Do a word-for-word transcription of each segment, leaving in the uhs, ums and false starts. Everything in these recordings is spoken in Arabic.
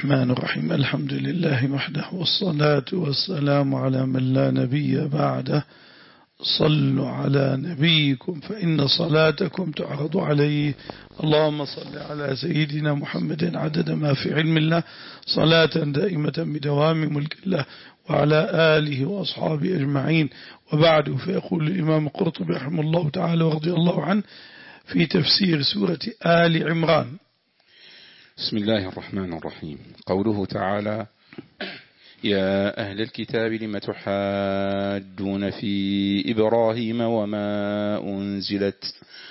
الرحمن الرحيم. الحمد لله وحده، والصلاة والسلام على من لا نبي بعده. صلوا على نبيكم فإن صلاتكم تعرض عليه. اللهم صل على سيدنا محمد عدد ما في علم الله، صلاة دائمة بدوام ملك الله، وعلى آله وأصحابه أجمعين. وبعد، فيقول الإمام القرطبي رحمه الله تعالى ورضي الله عنه في تفسير سورة آل عمران: بسم الله الرحمن الرحيم. قوله تعالى: يا أهل الكتاب لم تحاجون في إبراهيم وما أنزلت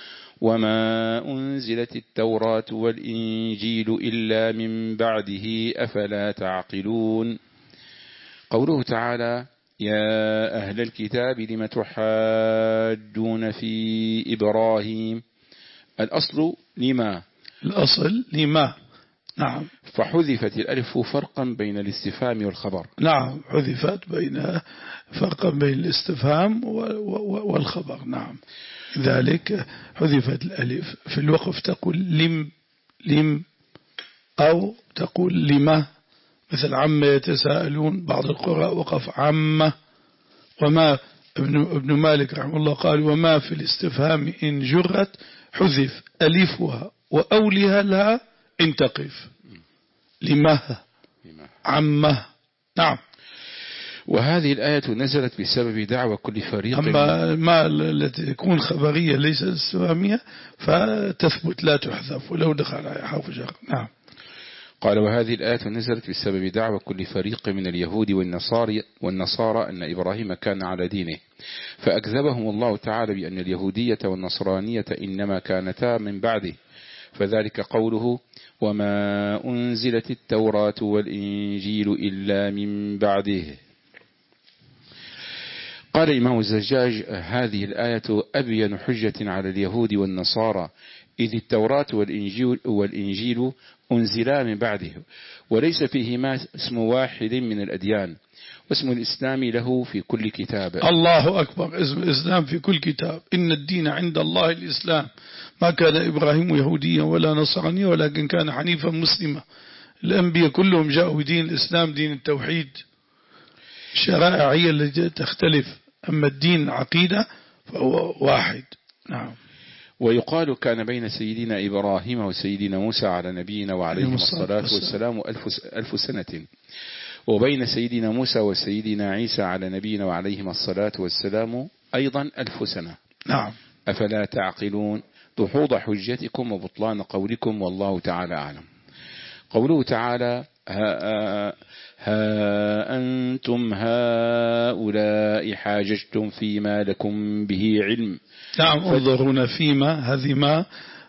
وما أنزلت التوراة والإنجيل إلا من بعده أفلا تعقلون. قوله تعالى: يا أهل الكتاب لم تحاجون في إبراهيم، الأصل لما الأصل لما نعم، فحذفت الألف فرقا بين الاستفهام والخبر. نعم، حذفت بين فرقا بين الاستفهام والخبر. نعم، ذلك حذفت الألف. في الوقف تقول لم لم أو تقول لما، مثل عم يتساءلون. بعض القراء وقف عم. وما ابن, ابن مالك رحمه الله قال: وما في الاستفهام إن جرت حذف ألفها وأولها لها إن تقف. لمه عمه. نعم. وهذه الآية نزلت بسبب دعوة كل فريق. أما ما التي تكون خبرية ليس استفهامية فتثبت لا تحذف ولو دخل على حرف جر. نعم. قال: وهذه الآية نزلت بسبب دعوة كل فريق من اليهود والنصارى والنصارى أن إبراهيم كان على دينه، فأكذبهم الله تعالى بأن اليهودية والنصرانية إنما كانتا من بعده، فذلك قوله: وما أنزلت التوراة والإنجيل إلا من بعده. قال إمام الزجاج: هذه الآية أبين حجة على اليهود والنصارى، إذ التوراة والإنجيل, والإنجيل أنزلا من بعده، وليس فيهما اسم واحد من الأديان، واسم الإسلام له في كل كتاب. الله أكبر. اسم الإسلام في كل كتاب. إن الدين عند الله الإسلام. ما كان إبراهيم يهوديا ولا نصرانيا، ولكن كان حنيفا مسلما. الأنبياء كلهم جاءوا بدين الإسلام، دين التوحيد. الشرائع هي التي تختلف، أما الدين العقيدة فهو واحد. نعم. ويقال: كان بين سيدنا إبراهيم وسيدنا موسى على نبينا وعليهم الصلاة والسلام ألف سنة، وبين سيدنا موسى وسيدنا عيسى على نبينا وعليهم الصلاة والسلام أيضا ألف سنة. نعم. أفلا تعقلون؟ دحوض حجتكم وبطلان قولكم، والله تعالى أعلم. قوله تعالى: ها, ها أنتم هؤلاء حاججتم فيما لكم به علم. نعم. انظرونا فيما، هذه ما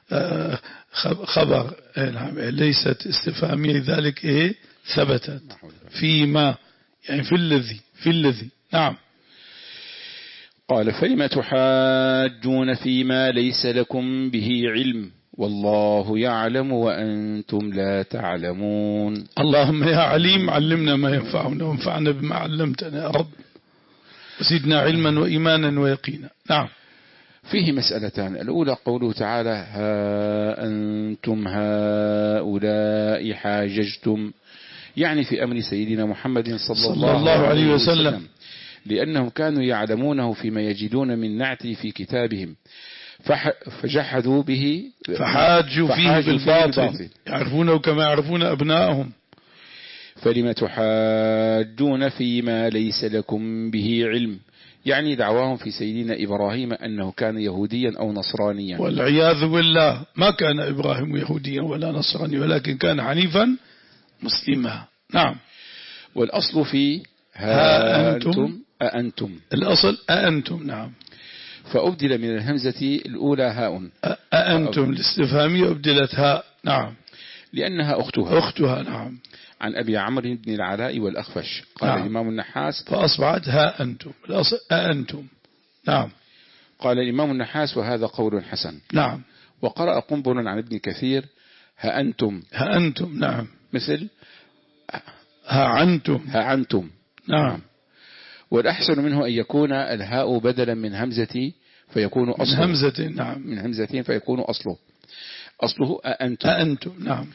خبر ليست استفهامية، ذلك إيه ثبتت. فيما يعني في الذي في الذي نعم. قال: فلم تحاجون فيما ليس لكم به علم والله يعلم وأنتم لا تعلمون. اللهم يا عليم علمنا ما ينفعنا وانفعنا بما علمتنا يا رب، وزدنا علما وإيمانا ويقينا. نعم. فيه مسألتان. الأولى قوله تعالى: ها أنتم هؤلاء حاججتم، يعني في أمر سيدنا محمد صلى, صلى الله, الله عليه وسلم, وسلم، لأنهم كانوا يعلمونه فيما يجدون من نعته في كتابهم، فجحدوا به فحاجوا فيه بالباطل، يعرفونه كما يعرفون أبنائهم. فلم تحاجون فيما ليس لكم به علم، يعني دعواهم في سيدنا إبراهيم أنه كان يهوديا أو نصرانيا، والعياذ بالله. ما كان إبراهيم يهوديا ولا نصرانيا، ولكن كان حنيفا مسلما. نعم. والأصل في ها, ها أنتم أأنتم، الأصل أأنتم. نعم. فأبدل من الهمزة الأولى هاء، أأنتم الاستفهامية أبدلت هاء. نعم. لأنها أختها أختها. نعم. عن أبي عمرو بن العلاء والأخفش. قال نعم. الإمام النحاس: فأصبحت ها أنتم، الأصل أأنتم. نعم. قال الإمام النحاس: وهذا قول حسن. نعم. وقرأ قنبل عن ابن كثير: ها أنتم ها أنتم. نعم. مثل ها عنتم ها عنتم. نعم. والأحسن منه أن يكون الهاء بدلا من همزة فيكون أصله، من همزة. نعم. من همزتين فيكون أصله أصله أأنتم. أأنتم. نعم.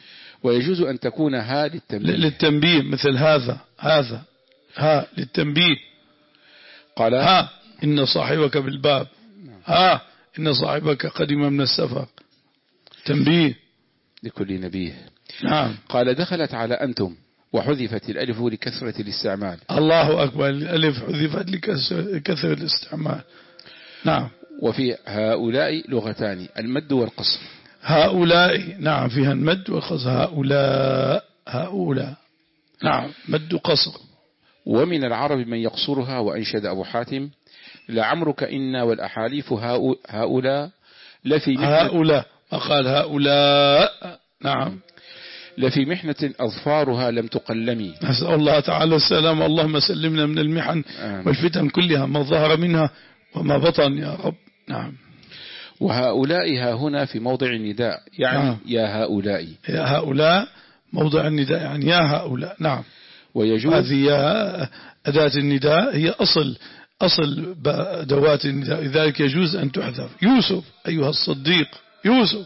ويجوز أن تكون ها للتنبيه للتنبيه مثل هذا هذا ها للتنبيه. قال ها إن صاحبك بالباب، ها إن صاحبك قدم من السفر، تنبيه لكل نبيه. نعم. قال دخلت على أنتم وحذفت الألف لكثرة الاستعمال. الله أكبر، الألف حذفت لكثرة الاستعمال. نعم. وفي هؤلاء لغتان، المد والقصر. هؤلاء نعم فيها المد والقصر، هؤلاء هؤلاء نعم مد وقصر. ومن العرب من يقصرها، وأنشد أبو حاتم لعمرك إنا والأحاليف هؤلاء لفي محنة هؤلاء قال هؤلاء نعم لفي محنة أظفارها لم تقلمي. نسأل الله تعالى السلام، اللهم سلمنا من المحن آمين. والفتن كلها ما ظهر منها وما بطن يا رب. نعم. وهؤلاء ها هنا في موضع النداء يعني نعم. يا هؤلاء، يا هؤلاء موضع النداء يعني يا هؤلاء. نعم. ويجوز هذه يا أداة النداء هي أصل أصل أدوات النداء، لذلك يجوز أن تحذف. يوسف أيها الصديق يوسف.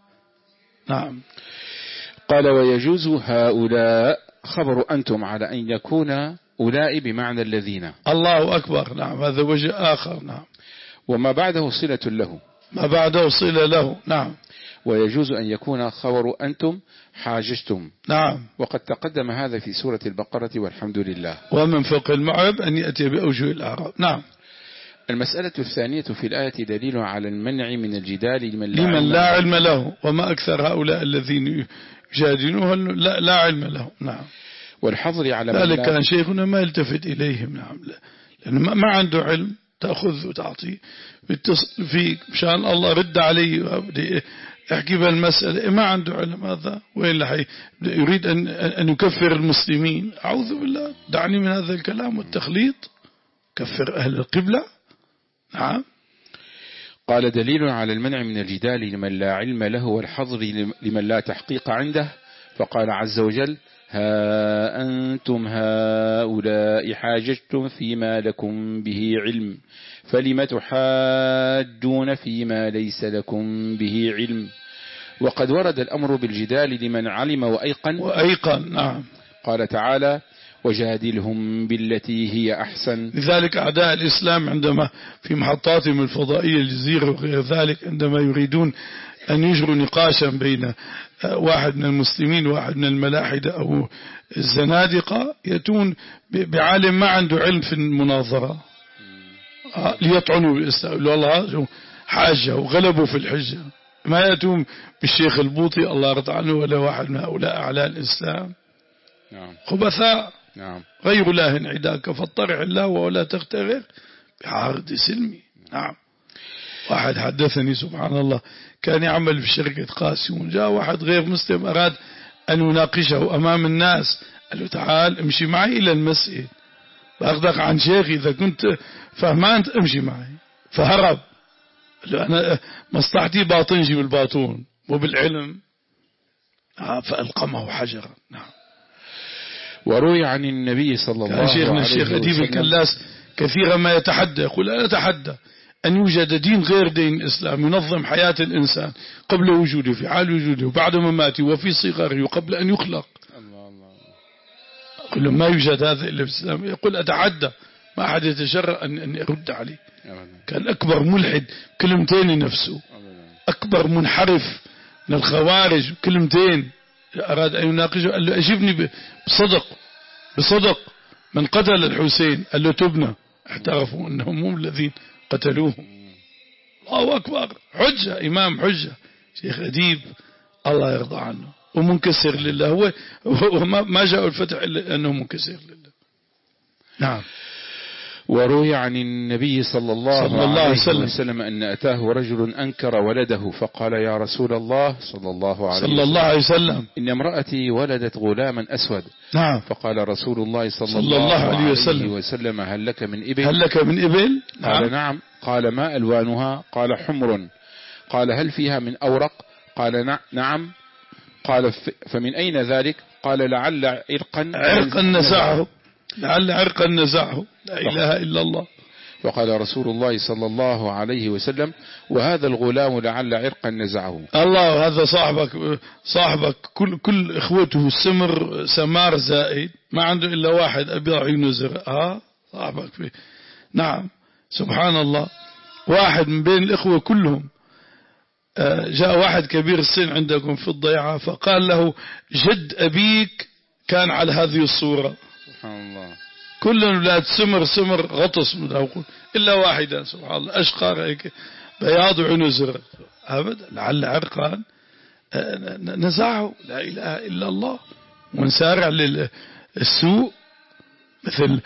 نعم. قال ويجوز هؤلاء خبر أنتم على أن يكون أولئك بمعنى الذين. الله أكبر. نعم هذا وجه آخر. نعم. وما بعده صلة له، ما بعده صلة له. نعم. ويجوز أن يكون خبر أنتم حاججتم. نعم. وقد تقدم هذا في سورة البقرة والحمد لله. ومن فوق المعرب أن يأتي بأوجه الأعراب. نعم. المسألة الثانية في الآية دليل على المنع من الجدال لمن لا, لمن علم, لا علم له، وما أكثر هؤلاء الذين يجادلون لا, لا علم لهم. نعم. والحظر على من ذلك كان شيخنا ما يلتفت إليهم. نعم. لأنه ما عنده علم، تأخذ وتعطي بيتصل فيك مشان الله رد علي احكي بالمسألة، ما عنده علم هذا وين لحي يريد أن أن يكفر المسلمين. أعوذ بالله، دعني من هذا الكلام والتخليط. كفر أهل القبلة. نعم. قال دليل على المنع من الجدال لمن لا علم له، والحظر لمن لا تحقيق عنده. فقال عز وجل ها أنتم هؤلاء حاججتم فيما لكم به علم فلم تحاجون فيما ليس لكم به علم. وقد ورد الأمر بالجدال لمن علم وأيقن وأيقن. نعم. قال تعالى وجادلهم بالتي هي أحسن. لذلك أعداء الإسلام عندما في محطاتهم الفضائية الجزيرة وغير ذلك عندما يريدون أن يجروا نقاشا بين واحد من المسلمين وواحد من الملاحدة أو الزنادقة، يأتون بعالم ما عنده علم في المناظرة ليطعنوا بالإسلام. والله حاجة وغلبوا في الحجة. ما يأتون بالشيخ البوطي الله يرضى عنه ولا واحد من هؤلاء أعلى الإسلام. نعم. خبثاء. نعم. غير الله عداك فاطرح الله ولا تغترر بعرض سلمي. نعم. واحد حدثني سبحان الله كان يعمل في شركة قاسم، جاء واحد غير مسلم أراد أن يناقشه أمام الناس، قال له تعال امشي معي إلى المسجد بأخذك عن شيخي، إذا كنت فهمان امشي معي. فهرب. قال له أنا مصلحتي باطنجي بالباطون وبالعلم. فألقمه حجرا. نعم. وروي عن النبي صلى الله عليه وسلم شيخنا الشيخ أديب الكلاس كثيرا ما يتحدى يقول أنا أتحدى أن يوجد دين غير دين الإسلام ينظم حياة الإنسان قبل وجوده في حال وجوده وبعد مماته وفي صغره وقبل أن يخلق. الله الله. يقول له ما يوجد هذا إلا في الإسلام. يقول أتحدى، ما أحد يتجرأ أن, أن يرد عليه. كان أكبر ملحد كلمتين نفسه، أكبر منحرف من الخوارج كلمتين أراد أن يناقشه. قال له أجبني بصدق بصدق من قتل الحسين؟ قال له تبنى. اعترفوا أنهم هم الذين قتلوهم. الله أكبر. حجة، إمام حجة، شيخ أديب الله يرضى عنه ومنكسر لله. هو, هو ما جاء الفتح إلا أنه منكسر لله. نعم. وروي عن النبي صلى الله, صلى الله عليه وسلم. وسلم أن أتاه رجل أنكر ولده فقال يا رسول الله صلى الله عليه, صلى الله عليه وسلم إن امرأتي ولدت غلاما أسود. نعم. فقال رسول الله صلى, صلى الله, الله عليه, عليه وسلم. وسلم هل لك من إبل؟ هل لك من إبل؟ قال نعم. نعم. قال ما ألوانها؟ قال حمر. قال هل فيها من أورق؟ قال نعم. قال فمن أين ذلك؟ قال لعل عرقا عرقا نزعه، لعل عرقا نزعه. لا إله إلا الله. وقال رسول الله صلى الله عليه وسلم: وهذا الغلام لعل عرقا نزعه. الله، هذا صاحبك صاحبك كل كل إخوته السمر سمار زائد، ما عنده إلا واحد أبيض عيونه زرق. ها صاحبك فيه. نعم سبحان الله. واحد من بين الإخوة كلهم جاء واحد كبير السن عندكم في الضيعة فقال له: جد أبيك كان على هذه الصورة. سبحان الله. كل الأولاد سمر سمر غطس من إلا واحدا سبحان الله أشقر هيك بياض وعينه زرق. أبدا، لعل عرقان نزعه. لا إله إلا الله. ونسارع للسوء مثل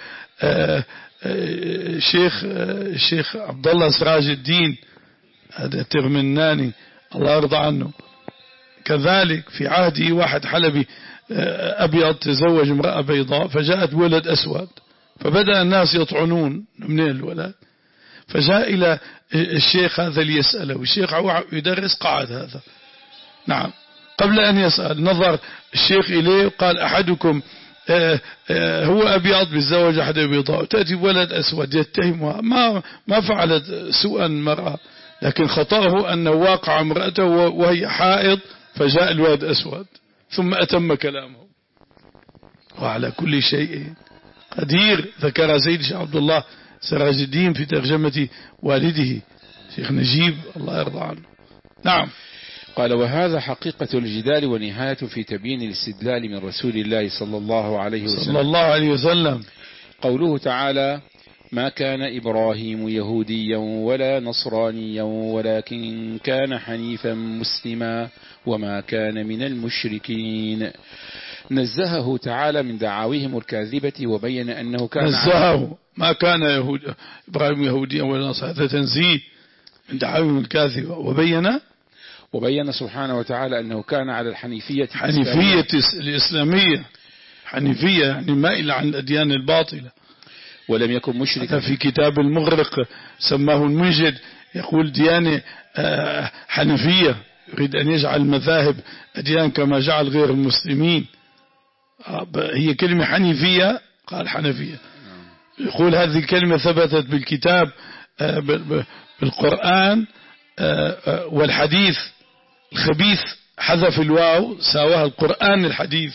الشيخ الشيخ عبد الله سراج الدين هذا ترمناني الله يرضى عنه، كذلك في عهده واحد حلبي أبيض تزوج امرأة بيضاء فجاءت ولد أسود، فبدأ الناس يطعنون من الولد، فجاء إلى الشيخ هذا ليسأله، والشيخ يدرس قعد هذا. نعم، قبل أن يسأل نظر الشيخ إليه وقال: أحدكم آه آه هو أبيض بالزوج أحد بيضاء، تأتي ولد أسود يتهمها، ما ما فعلت سوءا المرأة، لكن خطأه أنه واقع امرأته وهي حائض فجاء الولد أسود، ثم أتم كلامه. وعلى كل شيء قدير. ذكر سيد شيخ عبد الله سراج الدين في ترجمة والده شيخ نجيب الله يرضى عنه. نعم. قال: وهذا حقيقة الجدال ونهاية في تبيين الاستدلال من رسول الله صلى الله عليه وسلم صلى الله عليه وسلم. قوله تعالى: ما كان إبراهيم يهوديا ولا نصرانيا ولكن كان حنيفا مسلما وما كان من المشركين. نزهه تعالى من دعاويهم الكاذبة وبين أنه كان نزهه ما كان يهود إبراهيم يهوديا ولا نصرانيا، هذا تنزيه من دعاويهم الكاذبة، وبين وبين سبحانه وتعالى أنه كان على الحنيفية حنيفية الإسلامية، حنيفية يعني مائلة عن الأديان الباطلة، ولم يكن مشركا. في كتاب المغرق سماه المنجد يقول ديانة حنفية، يريد أن يجعل مذاهب أديان كما جعل غير المسلمين. هي كلمة حنيفية، قال حنفية. يقول هذه الكلمة ثبتت بالكتاب بالقرآن والحديث الخبيث حذف الواو ساواها القرآن الحديث،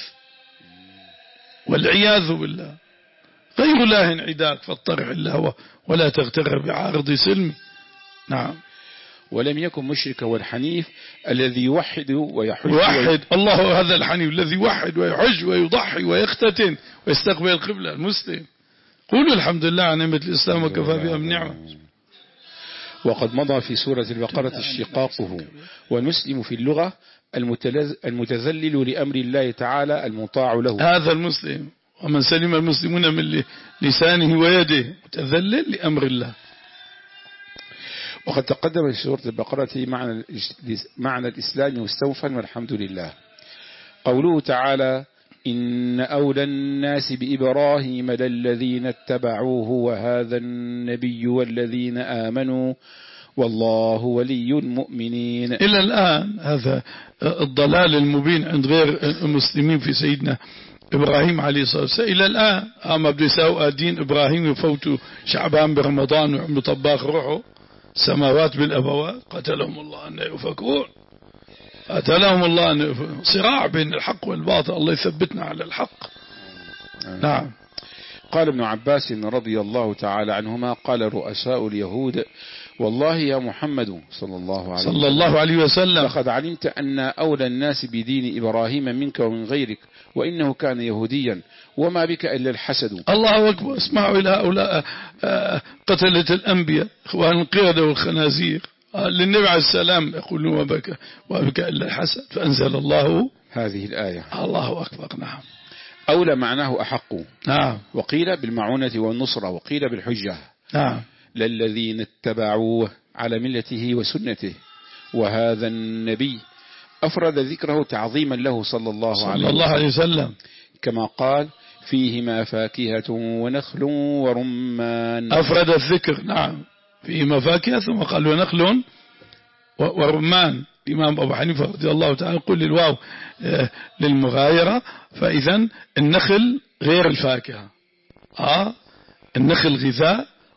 والعياذ بالله. غير الله انعداك فاطرح الهوى ولا تغتر بعارض سلمي. نعم. ولم يكن مشركا، والحنيف الذي يوحد ويحج يوحد الله، هذا الحنيف الذي يوحد ويحج ويضحي ويختتن ويستقبل القبلة المسلم. قولوا الحمد لله على نعمة الإسلام وكفى بها من نعمة. وقد مضى في سورة البقرة اشتقاقه. ونسلم في اللغة المتذلل لأمر الله تعالى المطاع له، هذا المسلم، ومن سلم المسلمون من لسانه ويده، متذلل لأمر الله. وقد تقدم في سورة البقرة معنى, معنى الإسلام مستوفا والحمد لله. قوله تعالى: إن أولى الناس بإبراهيم للذين اتبعوه وهذا النبي والذين آمنوا والله ولي المؤمنين. إلى الآن هذا الضلال المبين عند غير المسلمين في سيدنا إبراهيم عليه الصلاة والسلام إلى الآن. أما بدو يساوي دين إبراهيم يفوتوا شعبان برمضان وعملوا طباخ روحه سماوات بالأبوات، قتلهم الله أن يفكون، قتلهم الله أن يفكون. صراع بين الحق والباطل، الله يثبتنا على الحق. نعم. قال ابن عباس رضي الله تعالى عنهما: قال رؤساء اليهود: والله يا محمد صلى الله عليه صلى الله عليه وسلم لقد علمت أن أولى الناس بدين إبراهيم منك ومن غيرك، وإنه كان يهوديا، وما بك إلا الحسد. الله أكبر. اسمعوا إلى هؤلاء قتلة الأنبياء إخوان القردة والخنازير للنبي عليه السلام يقولون وبك وبك إلا الحسد، فأنزل الله هذه الآية. الله أكبر. نعم. أولى معناه أحق. نعم. وقيل بالمعونة والنصرة، وقيل بالحجة. نعم. للذين اتبعوه على ملته وسنته. وهذا النبي أفرد ذكره تعظيما له صلى الله, صلى عليه, الله عليه وسلم، كما قال: فيهما فاكهة ونخل ورمان. أفرد الذكر. نعم. فيهما فاكهة ثم قال ونخل ورمان. الإمام أبو حنيفة رضي الله تعالى يقول للواو للمغايرة، فإذا النخل غير الفاكهة. آه النخل غذاء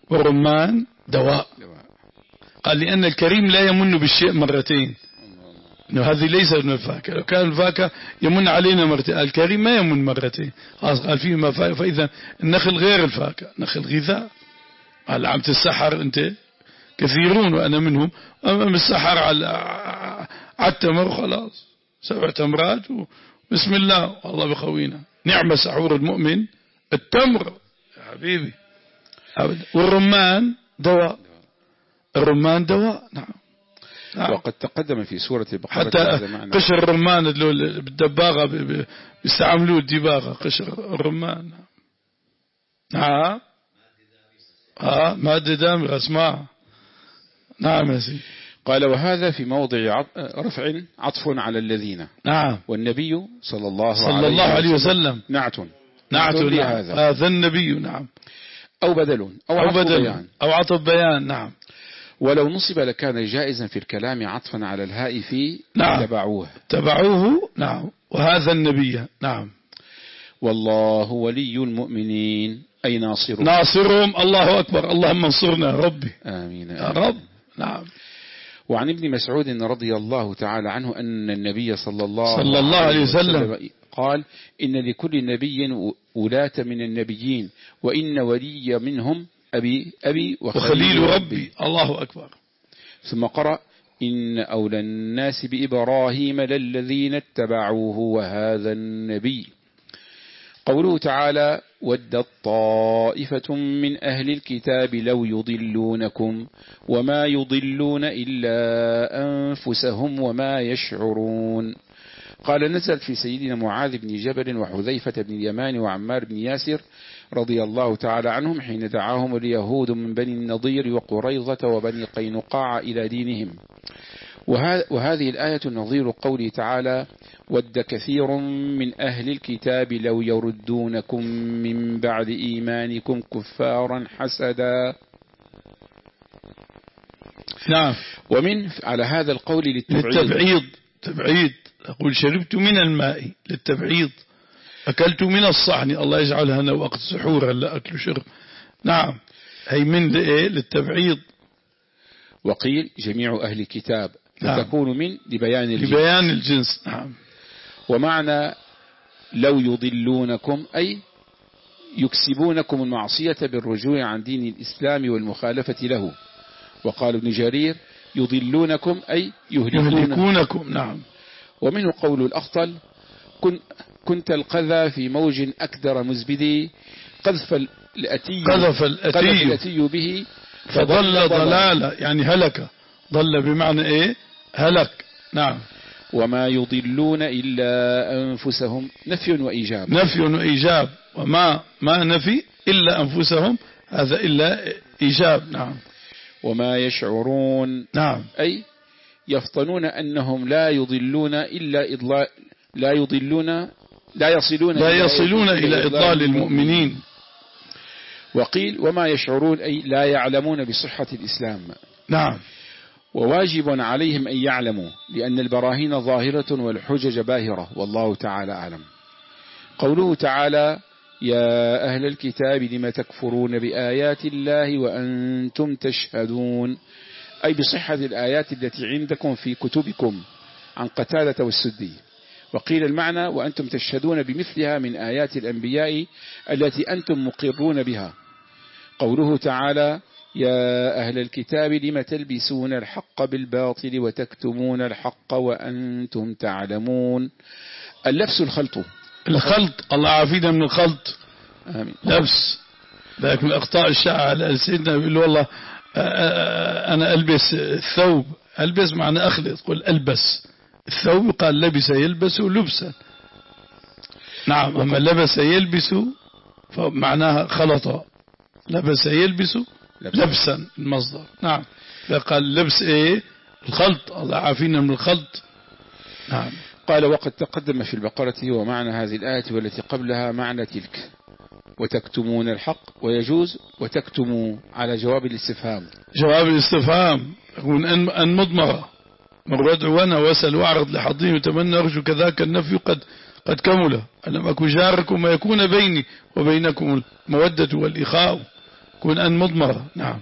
والرمان دواء. قال لأن الكريم لا يمن بالشيء مرتين، إنه هذه ليست من الفاكهة. لو كان الفاكهة يمن علينا مرتين، الكريم ما يمن مرتين. خلاص قال فيه ما فاكهة. فإذا النخل غير الفاكهة، نخل غذاء. قال عم تسحر أنت كثيرون وأنا منهم، أما السحر على على التمر خلاص سبع تمرات بسم الله والله بخوينا. نعم سحور المؤمن التمر يا حبيبي أبدا. والرمان دواء، الرمان دواء. نعم. نعم. وقد تقدم في سورة البقرة حتى قشر الرمان اللي بالدباغة بيستعملوه الدباغة، قشر الرمان. نعم. ها مادة دامغة اسمها. نعم يا سيدي. قال وهذا في موضع رفع عطف على الذين. نعم. والنبي صلى الله, صلى الله عليه وسلم نعت نعت هذا هذا النبي. نعم. أو بدل أو, أو بدل بيان أو عطف بيان. نعم. ولو نصب لكان جائزا في الكلام عطفا على الهاء في نعم. تبعوه تبعوه. نعم. وهذا النبي. نعم. والله ولي المؤمنين أي ناصرهم ناصرهم. الله أكبر. اللهم انصرنا ربي. آمين يا رب. نعم. وعن ابن مسعود رضي الله تعالى عنه أن النبي صلى الله, صلى الله عليه وسلم قال إن لكل نبي ولاة من النبيين وإن ولي منهم أبي, أبي وخليل, وخليل ربي. ربي. الله أكبر. ثم قرأ إن أولى الناس بإبراهيم للذين اتبعوه وهذا النبي. قوله تعالى ودت طائفة من أهل الكتاب لو يضلونكم وما يضلون إلا أنفسهم وما يشعرون. قال نزلت في سيدنا معاذ بن جبل وحذيفة بن اليمان وعمار بن ياسر رضي الله تعالى عنهم حين دعاهم اليهود من بني النضير وقريظة وبني قينقاع إلى دينهم. وهذه الآية نظير قوله تعالى ود كثير من أهل الكتاب لو يردونكم من بعد إيمانكم كفارا حسدا. نعم. ومن على هذا القول للتبعيض, للتبعيض. تبعيض. أقول شربت من الماء للتبعيض، أكلت من الصحن. الله يجعلها أنا وقت سحورا لا أكل شرب. نعم. هي من لإيه؟ للتبعيض. وقيل جميع أهل الكتاب. نعم. فتكون من لبيان الجنس. لبيان الجنس. نعم. ومعنى لو يضلونكم أي يكسبونكم المعصية بالرجوع عن دين الإسلام والمخالفة له. وقال ابن جرير يضلونكم أي يهلكونكم. نعم. ومنه قول الأخطل كن كنت القذى في موج أكدر مزبدي قذف الأتي قذف الأتي, الأتي به فضل ضلالة يعني هلك. ضل بمعنى إيه؟ هلك. نعم. وما يضلون إلا أنفسهم نفي وإيجاب. نفي وإيجاب. وما ما نفي إلا أنفسهم هذا إلا إيجاب. نعم. وما يشعرون. نعم. أي يفطنون أنهم لا يضلون إلا إضلال لا يضلون لا يصلون لا يصلون إلى إضلال المؤمنين. وقيل وما يشعرون أي لا يعلمون بصحة الإسلام. نعم. وواجب عليهم أن يعلموا لأن البراهين ظاهرة والحجج باهرة والله تعالى أعلم. قوله تعالى يا أهل الكتاب لم تكفرون بآيات الله وأنتم تشهدون أي بصحة الآيات التي عندكم في كتبكم عن قتادة والسدي. وقيل المعنى وأنتم تشهدون بمثلها من آيات الأنبياء التي أنتم مقرون بها. قوله تعالى يا أهل الكتاب لم تلبسون الحق بالباطل وتكتمون الحق وأنتم تعلمون. اللبس الخلط. الخلط. الله عافينا من الخلط. آمين. لبس. لكن من أخطاء الشاعر على سيدنا بيقول والله أنا ألبس الثوب. ألبس معنى أخلط. قل ألبس الثوب قال لبس يلبس لبسا. نعم. أما لبس يلبس فمعناها خلط. لبس يلبس لبسا المصدر. نعم. فقال لبس ايه؟ الخلط. الله عافينا من الخلط. نعم. قال وقد تقدم في البقرة ومعنى هذه الآية والتي قبلها معنى تلك وتكتمون الحق ويجوز وتكتموا على جواب الاستفهام. جواب الاستفهام يكون أن, أن مضمرة من ودعونا واسأل واعرض لحظين وتمنى أرجو كذاك النفي قد قد كمل. ألم أكن جاركم ما يكون بيني وبينكم المودة والإخاء. كون أن مضمرة. نعم.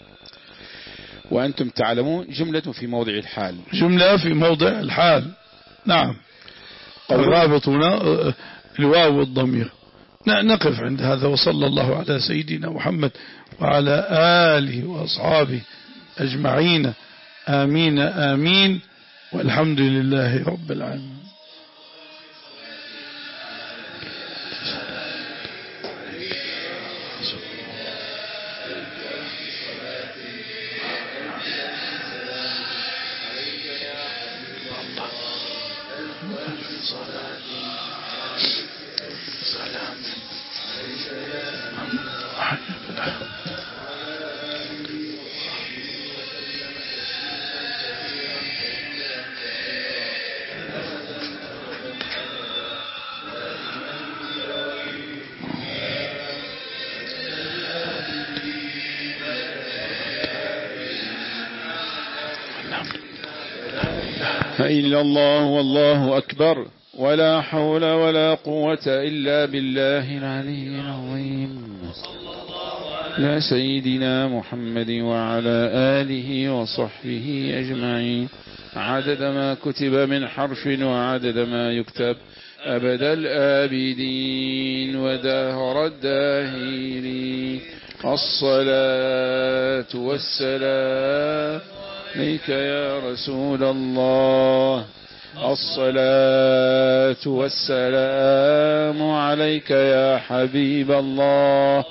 وأنتم تعلمون جملة في موضع الحال، جملة في موضع الحال. نعم. الرابط هنا الواو والضمير. نقف عند هذا، وصلى الله على سيدنا محمد وعلى آله وأصحابه أجمعين. آمين آمين، والحمد لله رب العالمين. إلا الله والله أكبر، ولا حول ولا قوة إلا بالله العلي العظيم. يا سيدنا محمد وعلى آله وصحبه أجمعين، عدد ما كتب من حرف وعدد ما يكتب، أبد الآبدين ودهر الداهرين. الصلاة والسلام عليك يا رسول الله، الصلاة والسلام عليك يا حبيب الله،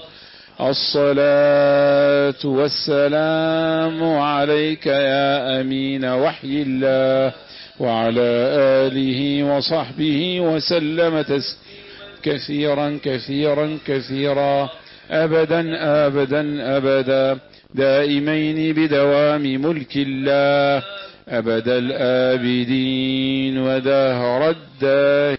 الصلاة والسلام عليك يا أمين وحي الله، وعلى آله وصحبه وسلم تسليما كثيرا كثيرا كثيرا، أبدا أبدا أبدا، دائمين بدوام ملك الله، أبد الآبدين ودهر الداهرين.